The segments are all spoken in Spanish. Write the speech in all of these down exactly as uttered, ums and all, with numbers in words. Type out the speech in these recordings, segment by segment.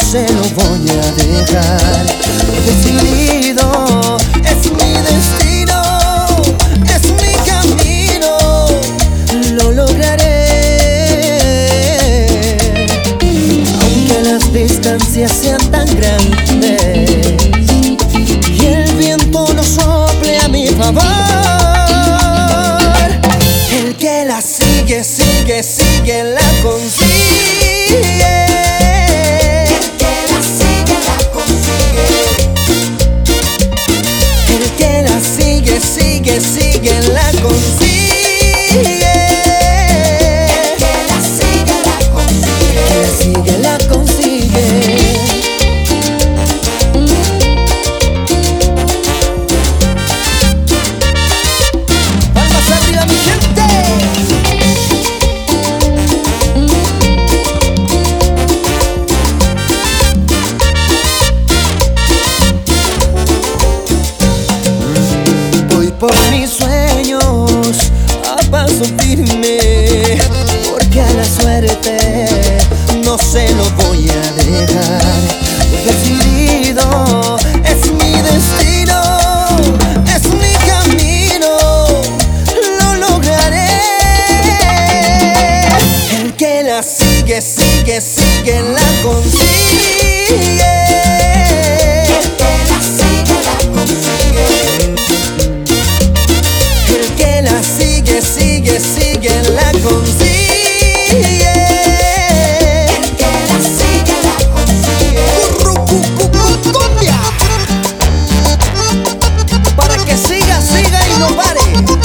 se lo voy a dejar. Decidido, es mi destino, es mi camino, lo lograré. Aunque las distancias sean tan grandes y el viento no sople a mi favor, el que la sigue, sigue, sigue, la consigue. Sigue, sigue, la consigue. Que la sigue, la consigue. Que la sigue, la consigue. Palmas arriba, mi gente. Por mis sueños a paso firme, porque a la suerte no se lo voy a dejar. Decidido, es mi destino, es mi camino, lo lograré. El que la sigue, sigue, sigue, la consigue. Sigue, sigue, la consigue. El que la sigue, la consigue. Currucucucumbia. Para que siga, siga y no pare.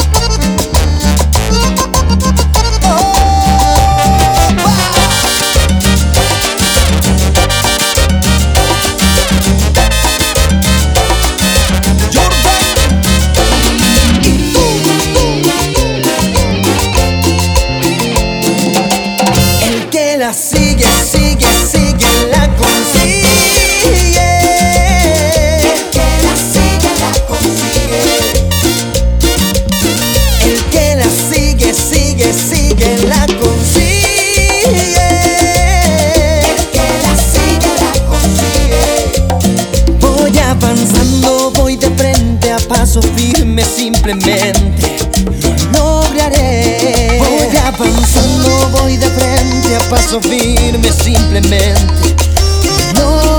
La sigue, sigue, sigue, la consigue. Que la sigue, la consigue. El que la sigue, sigue, sigue, la consigue. Que la sigue, la consigue. Voy avanzando, voy de frente a paso firme, simplemente lo lograré. Voy avanzando, voy de frente a paso firme, simplemente no